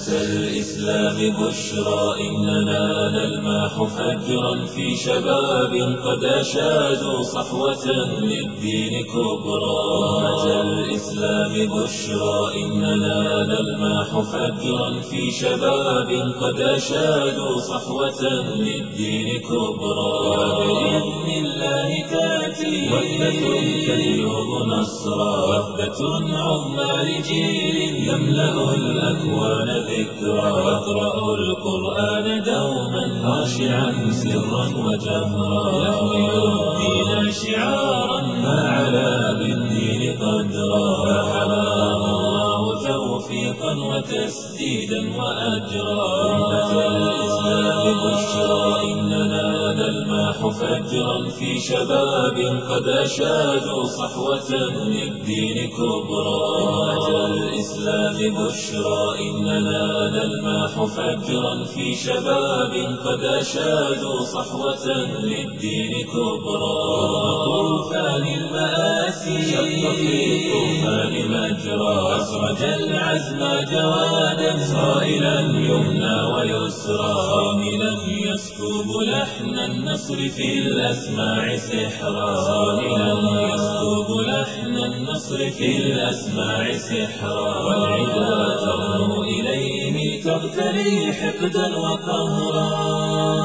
الإسلام بشرى إننا نلمح فجرا في شباب قد أشادوا صحوة للدين كبرى. الإسلام بشرى إننا نلمح فجرا في شباب قد أشادوا صحوة للدين كبرى. وبإذن الله تأتي وثبة تجلب نصرا، وثبة عظمى لجيل يملأ الأكوان ذكرا. واقرأوا القرآن دوما خاشعا سرا وجهرا، يحمل الدين شعارا فعلى بالدين قدرا. فحماه الله توفيقا وتسديدا وأجرا. الإسلام بشرى إننا نلمح فجرا في شباب قد أشادوا صحوة للدين كبرى. الإسلام بشرى إننا نلمح فجرا في شباب قد أشادوا صحوة للدين كبرى. طوفان المآسي شق في طوفان مجرى، أسرج العزم جوادا صائلا يمنى ويسرى، صاملا يسكب لحن النصر في الأسماع سحرا، صاملا يسكب لحن النصر في الأسماع سحرا. والعدا ترنو إليه تغتلي حقدا وقهرا.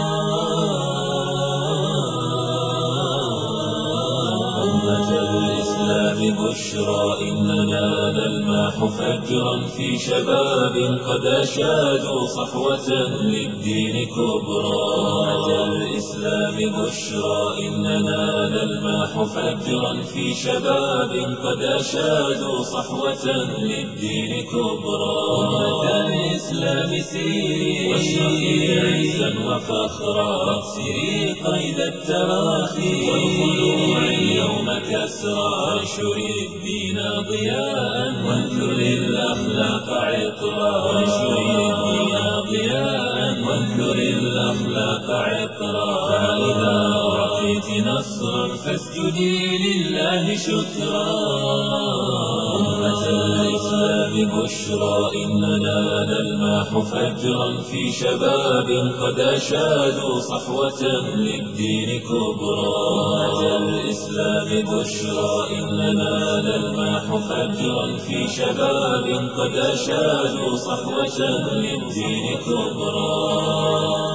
الإسلام بشرى إننا نلمح فجرا في شباب قد أشادوا صحوة للدين كبرى. الإسلام بشرى إننا نلمح فجرا في شباب قد أشادوا صحوة للدين كبرى. الإسلام سيري واشرقي عزا وفخرا، واكسري قيد التراخي والخلوع اليوم كسرى. وانشر الدين ضياء وانثر الأخلاق عطرا، وانشر الدين ضياء وانثر الأخلاق عطرا. فإذا أعطيت نصرا فاسجدي لله شكرا. الإسلام بشرى إننا نلمح فجرا في شباب قد أشادوا صحوة للدين كبرى. الإسلام بشرى إننا نلمح فجرا في شباب قد أشادوا صحوة للدين كبرى.